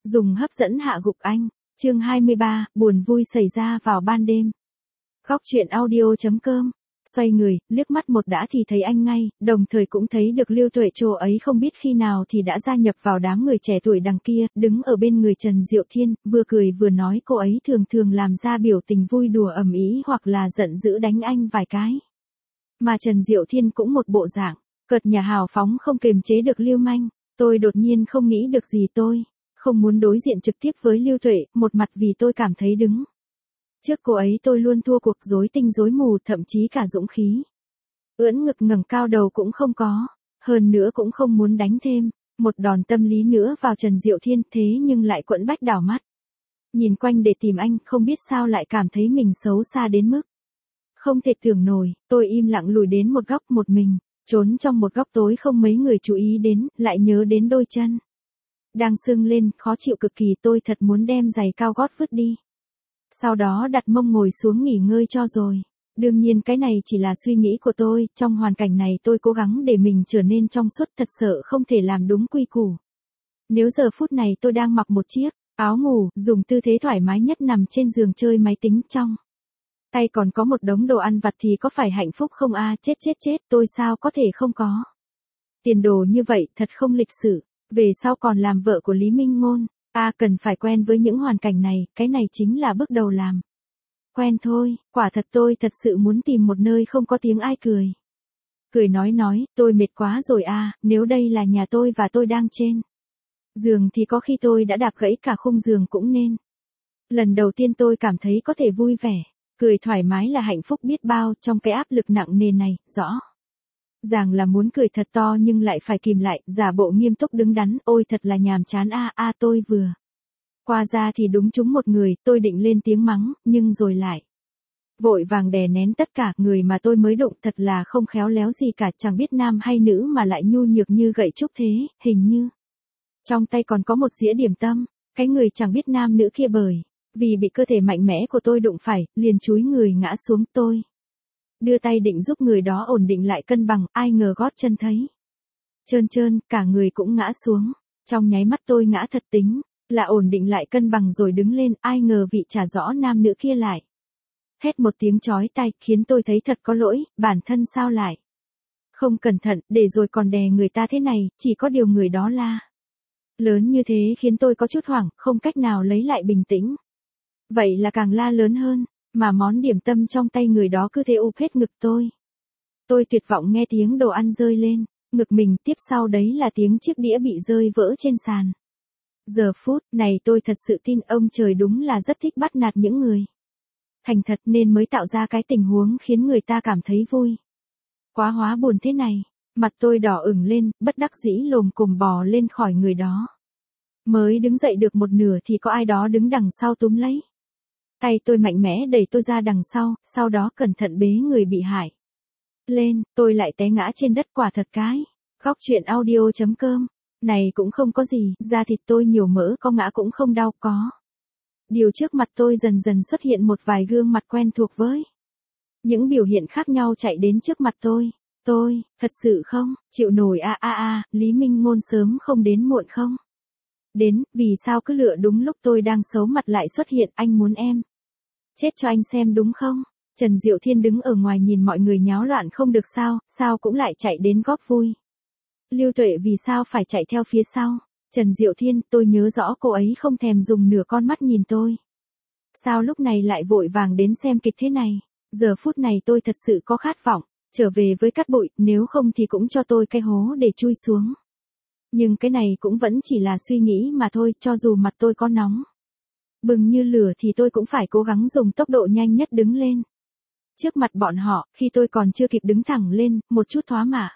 Dùng hấp dẫn hạ gục anh. Chương 23, buồn vui xảy ra vào ban đêm. Góc truyện audio.com. Xoay người, liếc mắt một đã thì thấy anh ngay, đồng thời cũng thấy được Lưu Tuệ chỗ ấy không biết khi nào thì đã gia nhập vào đám người trẻ tuổi đằng kia, đứng ở bên người Trần Diệu Thiên, vừa cười vừa nói cô ấy thường thường làm ra biểu tình vui đùa ầm ĩ hoặc là giận dữ đánh anh vài cái. Mà Trần Diệu Thiên cũng một bộ dạng, cợt nhà hào phóng không kềm chế được lưu manh. Tôi đột nhiên không nghĩ được gì, tôi không muốn đối diện trực tiếp với Lưu Tuệ, một mặt vì tôi cảm thấy đứng trước cô ấy tôi luôn thua cuộc, rối tinh rối mù, thậm chí cả dũng khí ưỡn ngực ngẩng cao đầu cũng không có, hơn nữa cũng không muốn đánh thêm một đòn tâm lý nữa vào Trần Diệu Thiên, thế nhưng lại quẫn bách đảo mắt nhìn quanh để tìm anh, không biết sao lại cảm thấy mình xấu xa đến mức không thể tưởng nổi. Tôi im lặng lùi đến một góc một mình, trốn trong một góc tối không mấy người chú ý đến, lại nhớ đến đôi chân đang sưng lên, khó chịu cực kỳ, tôi thật muốn đem giày cao gót vứt đi. Sau đó đặt mông ngồi xuống nghỉ ngơi cho rồi. Đương nhiên cái này chỉ là suy nghĩ của tôi, trong hoàn cảnh này tôi cố gắng để mình trở nên trong suốt, thật sợ không thể làm đúng quy củ. Nếu giờ phút này tôi đang mặc một chiếc áo ngủ, dùng tư thế thoải mái nhất nằm trên giường chơi máy tính, trong tay còn có một đống đồ ăn vặt thì có phải hạnh phúc không a? Chết, tôi sao có thể không có tiền đồ như vậy, thật không lịch sự. Về sau còn làm vợ của Lý Minh Ngôn, cần phải quen với những hoàn cảnh này, cái này chính là bước đầu làm quen thôi. Quả thật tôi thật sự muốn tìm một nơi không có tiếng ai cười. Cười nói, tôi mệt quá rồi nếu đây là nhà tôi và tôi đang trên giường thì có khi tôi đã đạp gãy cả khung giường cũng nên. Lần đầu tiên tôi cảm thấy có thể vui vẻ, cười thoải mái là hạnh phúc biết bao, trong cái áp lực nặng nề này, rõ ràng là muốn cười thật to nhưng lại phải kìm lại, giả bộ nghiêm túc đứng đắn, ôi thật là nhàm chán tôi vừa qua ra thì đúng trúng một người, tôi định lên tiếng mắng, nhưng rồi lại vội vàng đè nén tất cả. Người mà tôi mới đụng thật là không khéo léo gì cả, chẳng biết nam hay nữ mà lại nhu nhược như gậy trúc thế, hình như trong tay còn có một dĩa điểm tâm. Cái người chẳng biết nam nữ kia bởi vì bị cơ thể mạnh mẽ của tôi đụng phải, liền chúi người ngã xuống. Tôi đưa tay định giúp người đó ổn định lại cân bằng, ai ngờ gót chân thấy trơn, cả người cũng ngã xuống. Trong nháy mắt tôi ngã thật, tính là ổn định lại cân bằng rồi đứng lên, ai ngờ vị chả rõ nam nữ kia lại thét một tiếng chói tai, khiến tôi thấy thật có lỗi, bản thân sao lại không cẩn thận, để rồi còn đè người ta thế này, chỉ có điều người đó la lớn như thế khiến tôi có chút hoảng, không cách nào lấy lại bình tĩnh. Vậy là càng la lớn hơn, mà món điểm tâm trong tay người đó cứ thế ụp hết ngực tôi. Tôi tuyệt vọng nghe tiếng đồ ăn rơi lên ngực mình, tiếp sau đấy là tiếng chiếc đĩa bị rơi vỡ trên sàn. Giờ phút này tôi thật sự tin ông trời đúng là rất thích bắt nạt những người thành thật, nên mới tạo ra cái tình huống khiến người ta cảm thấy vui quá hóa buồn thế này. Mặt tôi đỏ ửng lên, bất đắc dĩ lồm cồm bò lên khỏi người đó. Mới đứng dậy được một nửa thì có ai đó đứng đằng sau túm lấy tay tôi, mạnh mẽ đẩy tôi ra đằng sau đó cẩn thận bế người bị hại lên. Tôi lại té ngã trên đất, quả thật cái góc truyện audio.com này cũng không có gì, da thịt tôi nhiều mỡ, có ngã cũng không đau. Có điều trước mặt tôi dần dần xuất hiện một vài gương mặt quen thuộc với những biểu hiện khác nhau chạy đến trước mặt tôi. Tôi thật sự không chịu nổi. Lý Minh Ngôn sớm không đến muộn không đến, vì sao cứ lựa đúng lúc tôi đang xấu mặt lại xuất hiện, anh muốn em chết cho anh xem đúng không? Trần Diệu Thiên đứng ở ngoài nhìn mọi người nháo loạn không được sao cũng lại chạy đến góp vui. Lưu Tuệ vì sao phải chạy theo phía sau Trần Diệu Thiên? Tôi nhớ rõ cô ấy không thèm dùng nửa con mắt nhìn tôi. Sao lúc này lại vội vàng đến xem kịch thế này? Giờ phút này tôi thật sự có khát vọng trở về với cát bụi, nếu không thì cũng cho tôi cái hố để chui xuống. Nhưng cái này cũng vẫn chỉ là suy nghĩ mà thôi, cho dù mặt tôi có nóng bừng như lửa thì tôi cũng phải cố gắng dùng tốc độ nhanh nhất đứng lên trước mặt bọn họ. Khi tôi còn chưa kịp đứng thẳng lên, một chút thoá mạ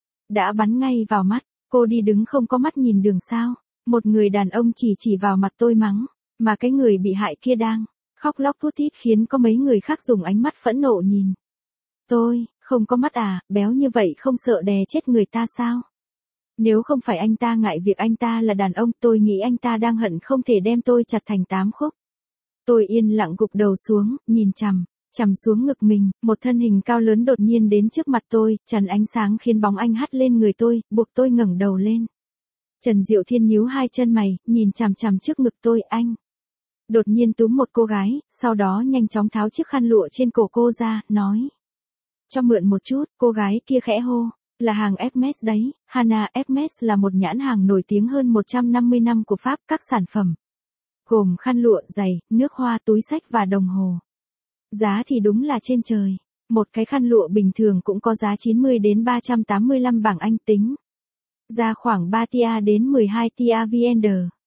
đã bắn ngay vào mắt. Cô đi đứng không có mắt nhìn đường sao? Một người đàn ông chỉ vào mặt tôi mắng, mà cái người bị hại kia đang khóc lóc thút thít, khiến có mấy người khác dùng ánh mắt phẫn nộ nhìn tôi. Không có mắt béo như vậy không sợ đè chết người ta sao? Nếu không phải anh ta ngại việc anh ta là đàn ông, tôi nghĩ anh ta đang hận không thể đem tôi chặt thành 8 khúc. Tôi yên lặng gục đầu xuống, nhìn chằm xuống ngực mình. Một thân hình cao lớn đột nhiên đến trước mặt tôi, chắn ánh sáng khiến bóng anh hắt lên người tôi, buộc tôi ngẩng đầu lên. Trần Diệu Thiên nhíu hai chân mày, nhìn chằm chằm trước ngực tôi. Anh đột nhiên túm một cô gái, sau đó nhanh chóng tháo chiếc khăn lụa trên cổ cô ra, nói. Cho mượn một chút. Cô gái kia khẽ hô. Là hàng Hermes đấy. Hana. Hermes là một nhãn hàng nổi tiếng hơn 150 năm của Pháp. Các sản phẩm gồm khăn lụa, giày, nước hoa, túi xách và đồng hồ. Giá thì đúng là trên trời. Một cái khăn lụa bình thường cũng có giá 90 đến 385 bảng Anh, tính ra khoảng 3 tia đến 12 tia VND.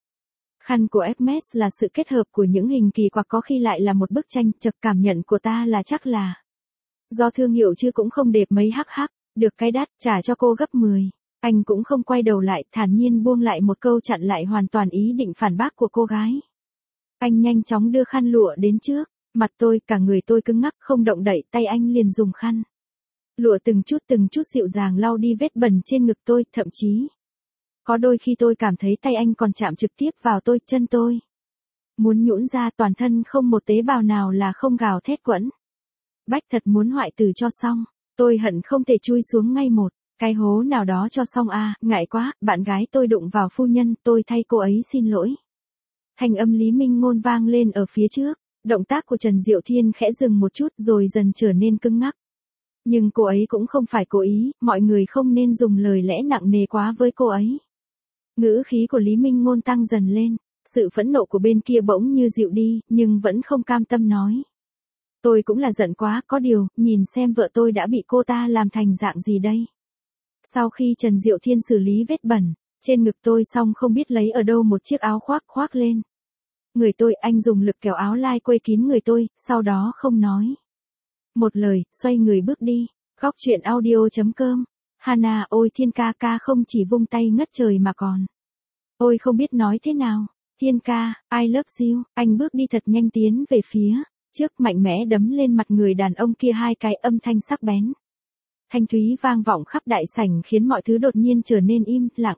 Khăn của Hermes là sự kết hợp của những hình kỳ quặc, có khi lại là một bức tranh. Chật, cảm nhận của ta là chắc là do thương hiệu chứ cũng không đẹp mấy. Hắc hắc, được cái đắt, trả cho cô gấp 10. Anh cũng không quay đầu lại, thản nhiên buông lại một câu chặn lại hoàn toàn ý định phản bác của cô gái. Anh nhanh chóng đưa khăn lụa đến trước mặt tôi, cả người tôi cứng ngắc không động đậy, tay anh liền dùng khăn lụa từng chút dịu dàng lau đi vết bẩn trên ngực tôi, thậm chí có đôi khi tôi cảm thấy tay anh còn chạm trực tiếp vào tôi, chân tôi muốn nhũn ra, toàn thân không một tế bào nào là không gào thét quẫn bách, thật muốn hoại tử cho xong. Tôi hận không thể chui xuống ngay một cái hố nào đó cho xong. Ngại quá, bạn gái tôi đụng vào phu nhân, tôi thay cô ấy xin lỗi. Thanh âm Lý Minh Ngôn vang lên ở phía trước. Động tác của Trần Diệu Thiên khẽ dừng một chút rồi dần trở nên cứng ngắc. Nhưng cô ấy cũng không phải cố ý, mọi người không nên dùng lời lẽ nặng nề quá với cô ấy. Ngữ khí của Lý Minh Ngôn tăng dần lên, sự phẫn nộ của bên kia bỗng như dịu đi, nhưng vẫn không cam tâm nói. Tôi cũng là giận quá, có điều, nhìn xem vợ tôi đã bị cô ta làm thành dạng gì đây. Sau khi Trần Diệu Thiên xử lý vết bẩn trên ngực tôi xong, không biết lấy ở đâu một chiếc áo khoác lên người tôi. Anh dùng lực kéo áo lai quây kín người tôi, sau đó không nói một lời, xoay người bước đi. Góc truyện audio.com. Hana. Ôi Thiên ca ca không chỉ vung tay ngất trời mà còn. Ôi không biết nói thế nào. Thiên ca, I love you. Anh bước đi thật nhanh tiến về phía trước, mạnh mẽ đấm lên mặt người đàn ông kia hai cái, âm thanh sắc bén thanh thúy vang vọng khắp đại sảnh, khiến mọi thứ đột nhiên trở nên im lặng.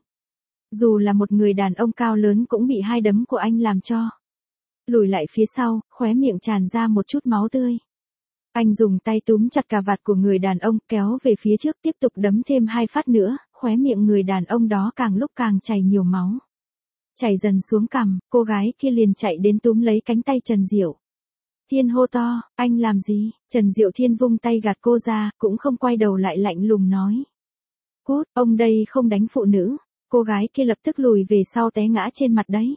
Dù là một người đàn ông cao lớn cũng bị hai đấm của anh làm cho lùi lại phía sau, khóe miệng tràn ra một chút máu tươi. Anh dùng tay túm chặt cà vạt của người đàn ông, kéo về phía trước, tiếp tục đấm thêm 2 phát nữa, khóe miệng người đàn ông đó càng lúc càng chảy nhiều máu. Chảy dần xuống cằm, cô gái kia liền chạy đến túm lấy cánh tay Trần Diệu Thiên hô to. Anh làm gì? Trần Diệu Thiên vung tay gạt cô ra, cũng không quay đầu lại, lạnh lùng nói. Cút, ông đây không đánh phụ nữ. Cô gái kia lập tức lùi về sau, té ngã trên mặt đấy.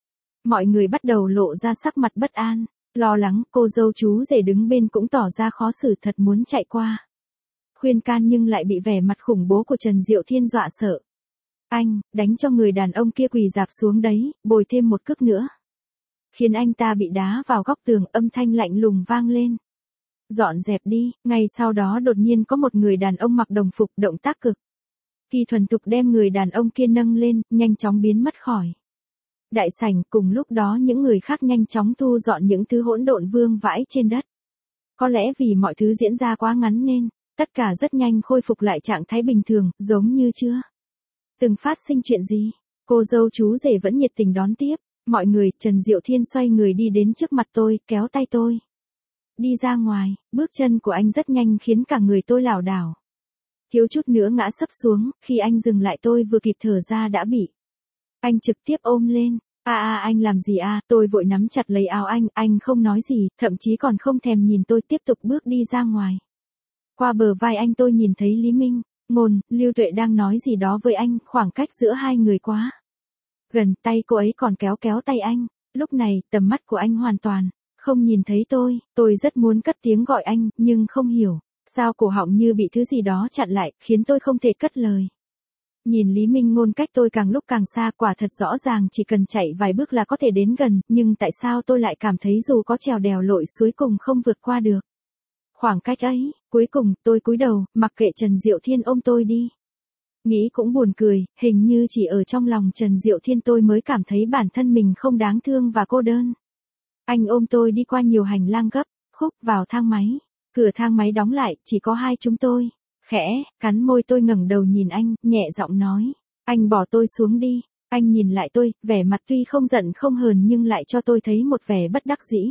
Mọi người bắt đầu lộ ra sắc mặt bất an, lo lắng. Cô dâu chú rể đứng bên cũng tỏ ra khó xử, thật muốn chạy qua khuyên can nhưng lại bị vẻ mặt khủng bố của Trần Diệu Thiên dọa sợ. Anh, đánh cho người đàn ông kia quỳ rạp xuống đấy, bồi thêm một cước nữa, khiến anh ta bị đá vào góc tường. Âm thanh lạnh lùng vang lên. Dọn dẹp đi. Ngay sau đó đột nhiên có một người đàn ông mặc đồng phục, động tác cực kỳ thuần thục đem người đàn ông kia nâng lên, nhanh chóng biến mất khỏi đại sảnh. Cùng lúc đó những người khác nhanh chóng thu dọn những thứ hỗn độn vương vãi trên đất. Có lẽ vì mọi thứ diễn ra quá ngắn nên tất cả rất nhanh khôi phục lại trạng thái bình thường, giống như chưa từng phát sinh chuyện gì. Cô dâu chú rể vẫn nhiệt tình đón tiếp mọi người. Trần Diệu Thiên xoay người đi đến trước mặt tôi, kéo tay tôi đi ra ngoài. Bước chân của anh rất nhanh khiến cả người tôi lảo đảo, thiếu chút nữa ngã sấp xuống. Khi anh dừng lại, tôi vừa kịp thở ra đã bị anh trực tiếp ôm lên. Anh làm gì? Tôi vội nắm chặt lấy áo anh không nói gì, thậm chí còn không thèm nhìn tôi, tiếp tục bước đi ra ngoài. Qua bờ vai anh tôi nhìn thấy Lý Minh Ngôn, Lưu Tuệ đang nói gì đó với anh, khoảng cách giữa hai người quá gần, tay cô ấy còn kéo tay anh. Lúc này, tầm mắt của anh hoàn toàn không nhìn thấy tôi rất muốn cất tiếng gọi anh, nhưng không hiểu sao cổ họng như bị thứ gì đó chặn lại, khiến tôi không thể cất lời. Nhìn Lý Minh Ngôn cách tôi càng lúc càng xa, quả thật rõ ràng chỉ cần chạy vài bước là có thể đến gần, nhưng tại sao tôi lại cảm thấy dù có trèo đèo lội suối cùng không vượt qua được khoảng cách ấy. Cuối cùng, tôi cúi đầu, mặc kệ Trần Diệu Thiên ôm tôi đi. Nghĩ cũng buồn cười, hình như chỉ ở trong lòng Trần Diệu Thiên tôi mới cảm thấy bản thân mình không đáng thương và cô đơn. Anh ôm tôi đi qua nhiều hành lang gấp khúc vào thang máy. Cửa thang máy đóng lại, chỉ có hai chúng tôi. Khẽ cắn môi, tôi ngẩng đầu nhìn anh, nhẹ giọng nói. Anh bỏ tôi xuống đi. Anh nhìn lại tôi, vẻ mặt tuy không giận không hờn nhưng lại cho tôi thấy một vẻ bất đắc dĩ.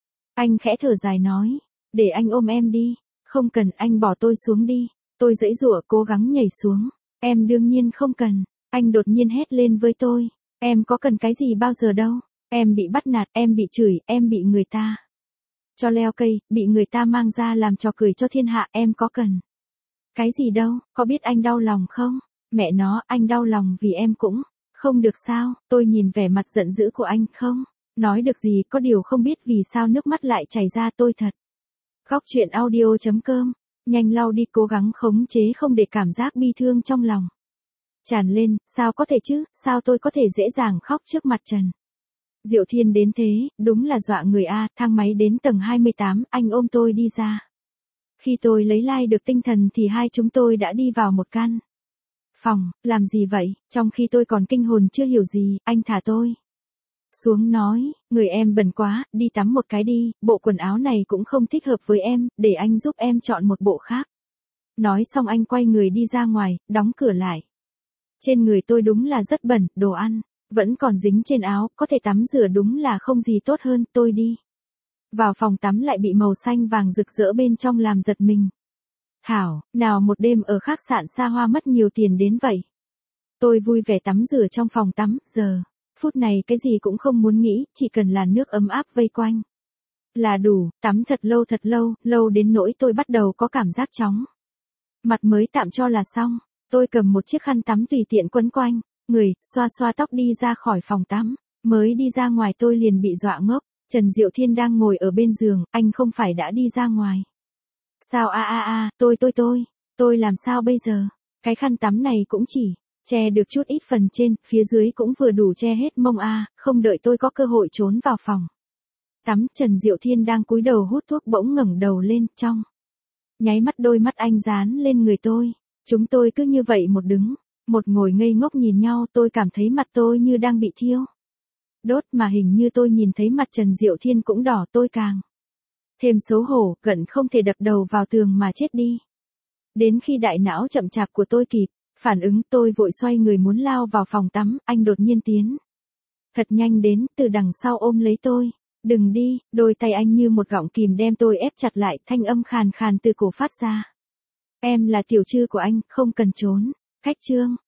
Anh khẽ thở dài nói. Để anh ôm em đi. Không cần, anh bỏ tôi xuống đi. Tôi giãy giụa cố gắng nhảy xuống. Em đương nhiên không cần. Anh đột nhiên hét lên với tôi. Em có cần cái gì bao giờ đâu. Em bị bắt nạt, em bị chửi, em bị người ta cho leo cây, bị người ta mang ra làm trò cười cho thiên hạ, em có cần cái gì đâu, có biết anh đau lòng không? Mẹ nó, anh đau lòng vì em cũng không được sao? Tôi nhìn vẻ mặt giận dữ của anh, không nói được gì, có điều không biết vì sao nước mắt lại chảy ra, tôi thật. Khóc chuyện audio.com, nhanh lau đi, cố gắng khống chế không để cảm giác bi thương trong lòng tràn lên, sao có thể chứ, sao tôi có thể dễ dàng khóc trước mặt Trần Diệu Thiên đến thế, đúng là dọa người a. Thang máy đến tầng 28, anh ôm tôi đi ra. Khi tôi lấy lại được tinh thần thì hai chúng tôi đã đi vào một căn phòng. Làm gì vậy? Trong khi tôi còn kinh hồn chưa hiểu gì, anh thả tôi xuống nói, người em bẩn quá, đi tắm một cái đi, bộ quần áo này cũng không thích hợp với em, để anh giúp em chọn một bộ khác. Nói xong anh quay người đi ra ngoài, đóng cửa lại. Trên người tôi đúng là rất bẩn, đồ ăn vẫn còn dính trên áo, có thể tắm rửa đúng là không gì tốt hơn. Tôi đi vào phòng tắm lại bị màu xanh vàng rực rỡ bên trong làm giật mình. Thảo, nào một đêm ở khách sạn xa hoa mất nhiều tiền đến vậy. Tôi vui vẻ tắm rửa trong phòng tắm, giờ phút này cái gì cũng không muốn nghĩ, chỉ cần là nước ấm áp vây quanh là đủ. Tắm thật lâu, lâu đến nỗi tôi bắt đầu có cảm giác chóng mặt mới tạm cho là xong. Tôi cầm một chiếc khăn tắm tùy tiện quấn quanh người, xoa xoa tóc đi ra khỏi phòng tắm. Mới đi ra ngoài tôi liền bị dọa ngốc. Trần Diệu Thiên đang ngồi ở bên giường, anh không phải đã đi ra ngoài sao? Tôi làm sao bây giờ? Cái khăn tắm này cũng chỉ che được chút ít phần trên, phía dưới cũng vừa đủ che hết mông a. Không đợi tôi có cơ hội trốn vào phòng tắm, Trần Diệu Thiên đang cúi đầu hút thuốc bỗng ngẩng đầu lên, trong nháy mắt đôi mắt anh dán lên người tôi. Chúng tôi cứ như vậy một đứng, một ngồi ngây ngốc nhìn nhau, tôi cảm thấy mặt tôi như đang bị thiêu đốt, mà hình như tôi nhìn thấy mặt Trần Diệu Thiên cũng đỏ, tôi càng thêm xấu hổ, gần không thể đập đầu vào tường mà chết đi. Đến khi đại não chậm chạp của tôi kịp phản ứng, tôi vội xoay người muốn lao vào phòng tắm, anh đột nhiên tiến thật nhanh đến, từ đằng sau ôm lấy tôi. Đừng đi, đôi tay anh như một gọng kìm đem tôi ép chặt lại, thanh âm khàn khàn từ cổ phát ra. Em là tiểu trư của anh, không cần trốn. Khách trương,